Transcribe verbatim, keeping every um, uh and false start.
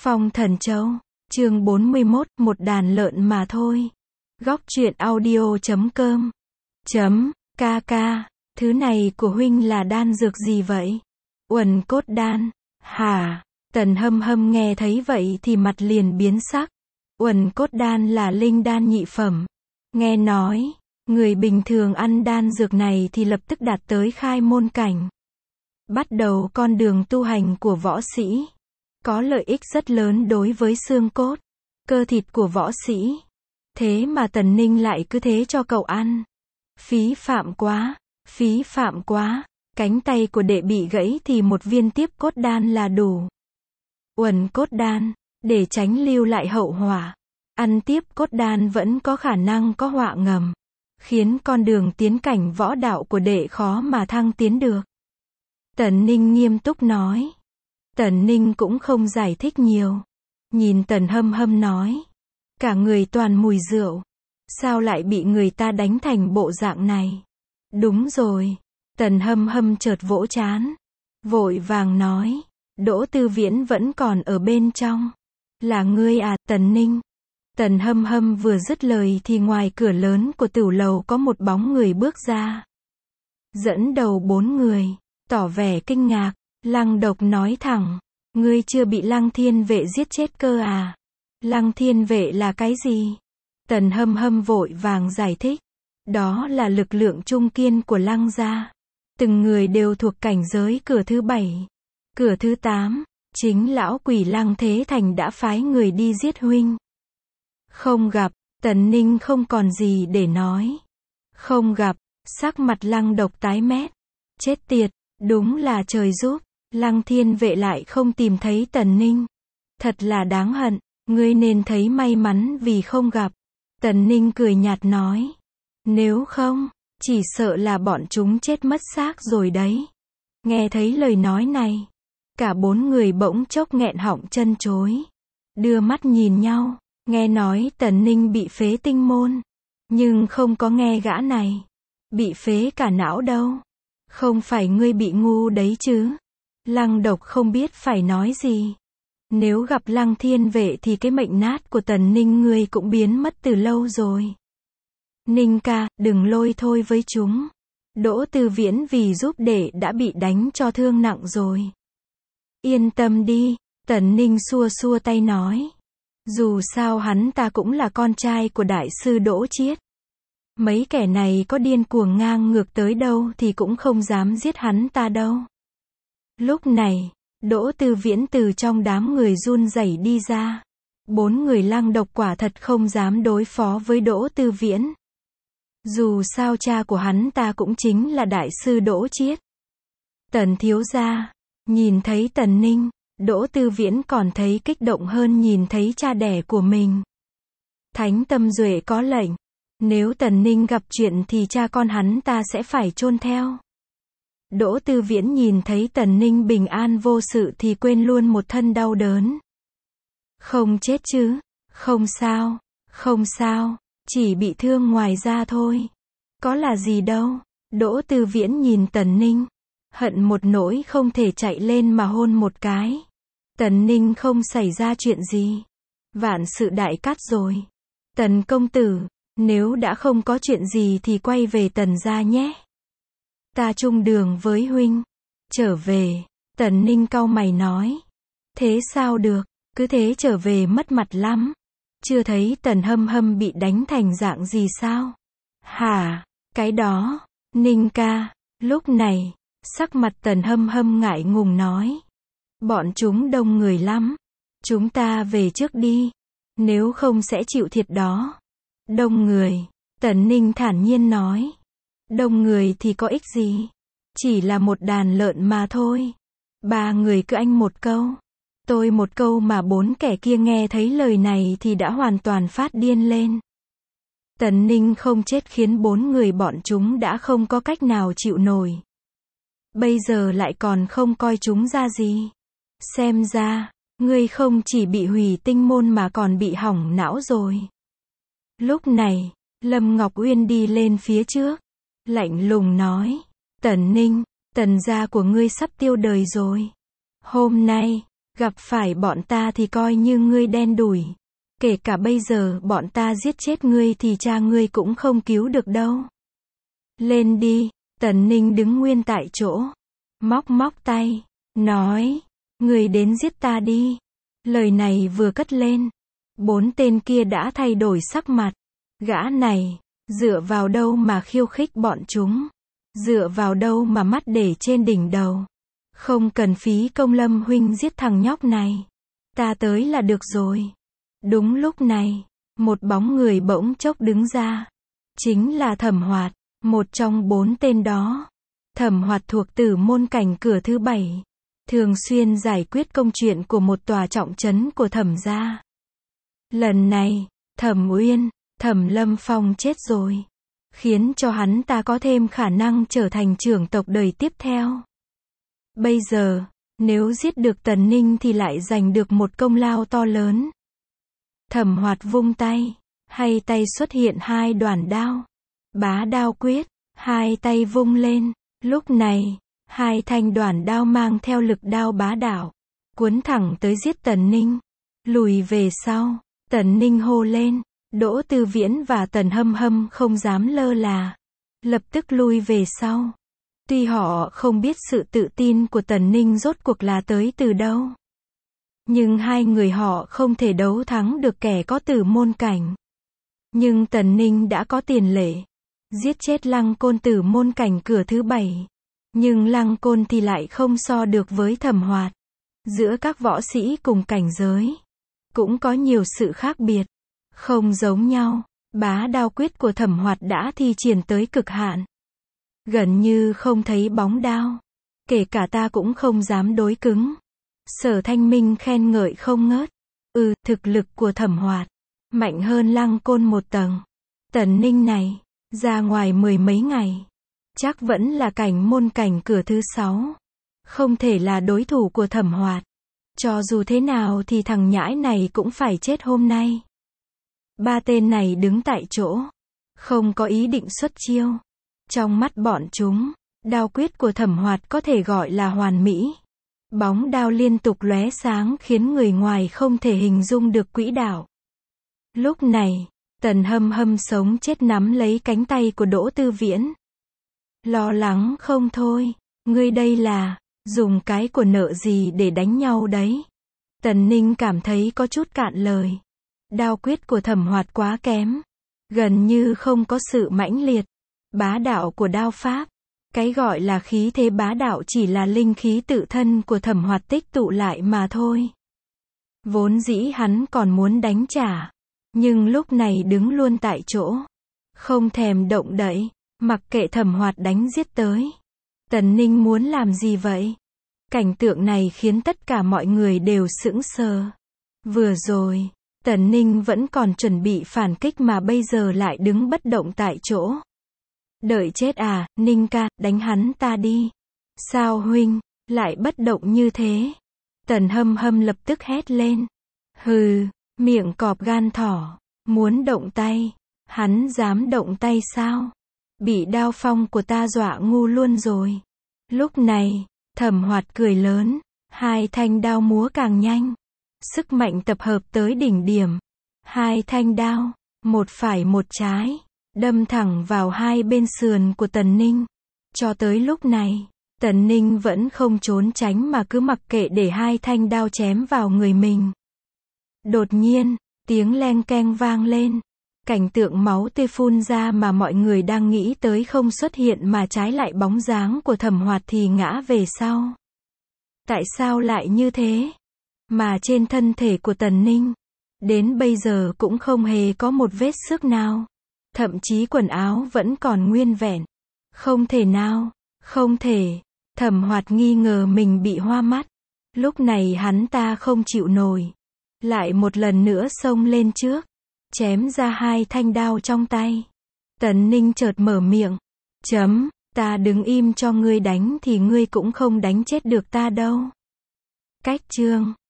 Phong Thần Châu, chương bốn mươi mốt, một đàn lợn mà thôi. Góc truyện audio chấm com chấm kk. Thứ này của huynh là đan dược gì vậy? Uẩn cốt đan. Hả? Tần Hâm Hâm nghe thấy vậy thì mặt liền biến sắc. Uẩn cốt đan là linh đan nhị phẩm. Nghe nói, người bình thường ăn đan dược này thì lập tức đạt tới khai môn cảnh. Bắt đầu con đường tu hành của võ sĩ. Có lợi ích rất lớn đối với xương cốt, cơ thịt của võ sĩ. Thế mà Tần Ninh lại cứ thế cho cậu ăn. Phí phạm quá, phí phạm quá. Cánh tay của đệ bị gãy thì một viên tiếp cốt đan là đủ. Uẩn cốt đan, để tránh lưu lại hậu họa. Ăn tiếp cốt đan vẫn có khả năng có họa ngầm, khiến con đường tiến cảnh võ đạo của đệ khó mà thăng tiến được. Tần Ninh nghiêm túc nói. Tần Ninh cũng không giải thích nhiều. Nhìn Tần Hâm Hâm nói. Cả người toàn mùi rượu. Sao lại bị người ta đánh thành bộ dạng này? Đúng rồi. Tần Hâm Hâm chợt vỗ trán. Vội vàng nói. Đỗ Tư Viễn vẫn còn ở bên trong. Là ngươi à, Tần Ninh? Tần Hâm Hâm vừa dứt lời thì ngoài cửa lớn của tửu lầu có một bóng người bước ra. Dẫn đầu bốn người. Tỏ vẻ kinh ngạc. Lăng Độc nói thẳng. Ngươi chưa bị Lăng Thiên Vệ giết chết cơ à? Lăng Thiên Vệ là cái gì? Tần Hâm Hâm vội vàng giải thích. Đó là lực lượng trung kiên của Lăng gia. Từng người đều thuộc cảnh giới cửa thứ bảy. Cửa thứ tám, chính lão quỷ Lăng Thế Thành đã phái người đi giết huynh. Không gặp, Tần Ninh không còn gì để nói. Không gặp, sắc mặt Lăng Độc tái mét. Chết tiệt, đúng là trời giúp. Lăng Thiên Vệ lại không tìm thấy Tần Ninh. Thật là đáng hận, ngươi nên thấy may mắn vì không gặp. Tần Ninh cười nhạt nói. Nếu không, chỉ sợ là bọn chúng chết mất xác rồi đấy. Nghe thấy lời nói này, cả bốn người bỗng chốc nghẹn họng chân chối. Đưa mắt nhìn nhau, nghe nói Tần Ninh bị phế tinh môn. Nhưng không có nghe gã này bị phế cả não đâu. Không phải ngươi bị ngu đấy chứ? Lăng Độc không biết phải nói gì. Nếu gặp Lăng Thiên Vệ thì cái mệnh nát của Tần Ninh ngươi cũng biến mất từ lâu rồi. Ninh ca, đừng lôi thôi với chúng. Đỗ Tư Viễn vì giúp đệ đã bị đánh cho thương nặng rồi. Yên tâm đi, Tần Ninh xua xua tay nói. Dù sao hắn ta cũng là con trai của đại sư Đỗ Chiết. Mấy kẻ này có điên cuồng ngang ngược tới đâu thì cũng không dám giết hắn ta đâu. Lúc này, Đỗ Tư Viễn từ trong đám người run rẩy đi ra. Bốn người Lăng Độc quả thật không dám đối phó với Đỗ Tư Viễn. Dù sao cha của hắn ta cũng chính là đại sư Đỗ Chiết. Tần thiếu gia, nhìn thấy Tần Ninh, Đỗ Tư Viễn còn thấy kích động hơn nhìn thấy cha đẻ của mình. Thánh Tâm Duệ có lệnh, nếu Tần Ninh gặp chuyện thì cha con hắn ta sẽ phải chôn theo. Đỗ Tư Viễn nhìn thấy Tần Ninh bình an vô sự thì quên luôn một thân đau đớn. Không chết chứ? Không sao, không sao, chỉ bị thương ngoài da thôi. Có là gì đâu. Đỗ Tư Viễn nhìn Tần Ninh, hận một nỗi không thể chạy lên mà hôn một cái. Tần Ninh không xảy ra chuyện gì. Vạn sự đại cát rồi. Tần công tử, nếu đã không có chuyện gì thì quay về Tần gia nhé. Ta chung đường với huynh. Trở về, Tần Ninh cau mày nói. Thế sao được, cứ thế trở về mất mặt lắm. Chưa thấy Tần Hâm Hâm bị đánh thành dạng gì sao? Hả, cái đó, Ninh ca. Lúc này, sắc mặt Tần Hâm Hâm ngại ngùng nói. Bọn chúng đông người lắm. Chúng ta về trước đi. Nếu không sẽ chịu thiệt đó. Đông người, Tần Ninh thản nhiên nói. Đông người thì có ích gì? Chỉ là một đàn lợn mà thôi. Ba người cứ anh một câu, tôi một câu mà bốn kẻ kia nghe thấy lời này thì đã hoàn toàn phát điên lên. Tần Ninh không chết khiến bốn người bọn chúng đã không có cách nào chịu nổi. Bây giờ lại còn không coi chúng ra gì. Xem ra, ngươi không chỉ bị hủy tinh môn mà còn bị hỏng não rồi. Lúc này, Lâm Ngọc Uyên đi lên phía trước. Lạnh lùng nói. Tần Ninh, Tần gia của ngươi sắp tiêu đời rồi. Hôm nay, Gặp phải bọn ta thì coi như ngươi đen đủi. Kể cả bây giờ bọn ta giết chết ngươi thì cha ngươi cũng không cứu được đâu. Lên đi, Tần Ninh đứng nguyên tại chỗ. Móc móc tay, nói, ngươi đến giết ta đi. Lời này vừa cất lên, bốn tên kia đã thay đổi sắc mặt. Gã này, dựa vào đâu mà khiêu khích bọn chúng? Dựa vào đâu mà mắt để trên đỉnh đầu? Không cần phí công, Lâm huynh giết thằng nhóc này. Ta tới là được rồi. Đúng lúc này, một bóng người bỗng chốc đứng ra. Chính là Thẩm Hoạt, một trong bốn tên đó. Thẩm Hoạt thuộc Tử môn cảnh cửa thứ bảy. Thường xuyên giải quyết công chuyện của một tòa trọng trấn của Thẩm gia. Lần này, Thẩm Uyên, Thẩm Lâm Phong chết rồi. Khiến cho hắn ta có thêm khả năng trở thành trưởng tộc đời tiếp theo. Bây giờ, nếu giết được Tần Ninh thì lại giành được một công lao to lớn. Thẩm Hoạt vung tay, hai tay xuất hiện hai đoàn đao. Bá đao quyết, hai tay vung lên. Lúc này, hai thanh đoàn đao mang theo lực đao bá đạo, cuốn thẳng tới giết Tần Ninh. Lùi về sau, Tần Ninh hô lên. Đỗ Tư Viễn và Tần Hâm Hâm không dám lơ là, lập tức lui về sau. Tuy họ không biết sự tự tin của Tần Ninh rốt cuộc là tới từ đâu, nhưng hai người họ không thể đấu thắng được kẻ có Tử môn cảnh. Nhưng Tần Ninh đã có tiền lệ, giết chết Lăng Côn Tử môn cảnh cửa thứ bảy. Nhưng Lăng Côn thì lại không so được với Thẩm Hoạt. Giữa các võ sĩ cùng cảnh giới, cũng có nhiều sự khác biệt. Không giống nhau, bá đao quyết của Thẩm Hoạt đã thi triển tới cực hạn. Gần như không thấy bóng đao. Kể cả ta cũng không dám đối cứng. Sở Thanh Minh khen ngợi không ngớt. Ừ, thực lực của Thẩm Hoạt mạnh hơn Lăng Côn một tầng. Tần Ninh này, ra ngoài mười mấy ngày, chắc vẫn là cảnh môn cảnh cửa thứ sáu. Không thể là đối thủ của Thẩm Hoạt. Cho dù thế nào thì thằng nhãi này cũng phải chết hôm nay. Ba tên này đứng tại chỗ, không có ý định xuất chiêu. Trong mắt bọn chúng, đao quyết của Thẩm Hoạt có thể gọi là hoàn mỹ. Bóng đao liên tục lóe sáng khiến người ngoài không thể hình dung được quỹ đạo. Lúc này, Tần Hâm Hâm sống chết nắm lấy cánh tay của Đỗ Tư Viễn. Lo lắng không thôi, ngươi đây là, dùng cái của nợ gì để đánh nhau đấy? Tần Ninh cảm thấy có chút cạn lời. Đao quyết của Thẩm Hoạt quá kém. Gần như không có sự mãnh liệt, bá đạo của đao pháp. Cái gọi là khí thế bá đạo chỉ là linh khí tự thân của Thẩm Hoạt tích tụ lại mà thôi. Vốn dĩ hắn còn muốn đánh trả. Nhưng lúc này đứng luôn tại chỗ. Không thèm động đậy, mặc kệ Thẩm Hoạt đánh giết tới. Tần Ninh muốn làm gì vậy? Cảnh tượng này khiến tất cả mọi người đều sững sờ. Vừa rồi, Tần Ninh vẫn còn chuẩn bị phản kích mà bây giờ lại đứng bất động tại chỗ. Đợi chết à, Ninh ca, đánh hắn ta đi. Sao huynh, lại bất động như thế? Tần Hâm Hâm lập tức hét lên. Hừ, miệng cọp gan thỏ, muốn động tay. Hắn dám động tay sao? Bị đao phong của ta dọa ngu luôn rồi. Lúc này, Thẩm Hoạt cười lớn, hai thanh đao múa càng nhanh. Sức mạnh tập hợp tới đỉnh điểm. Hai thanh đao, một phải một trái, đâm thẳng vào hai bên sườn của Tần Ninh. Cho tới lúc này, Tần Ninh vẫn không trốn tránh mà cứ mặc kệ để hai thanh đao chém vào người mình. Đột nhiên, tiếng leng keng vang lên. Cảnh tượng máu tươi phun ra mà mọi người đang nghĩ tới không xuất hiện mà trái lại bóng dáng của Thẩm Hoạt thì ngã về sau. Tại sao lại như thế? Mà trên thân thể của Tần Ninh, đến bây giờ cũng không hề có một vết xước nào. Thậm chí quần áo vẫn còn nguyên vẹn. Không thể nào, không thể. Thẩm Hoạt nghi ngờ mình bị hoa mắt. Lúc này hắn ta không chịu nổi. Lại một lần nữa xông lên trước. Chém ra hai thanh đao trong tay. Tần Ninh chợt mở miệng. Chấm, ta đứng im cho ngươi đánh thì ngươi cũng không đánh chết được ta đâu. Cách chương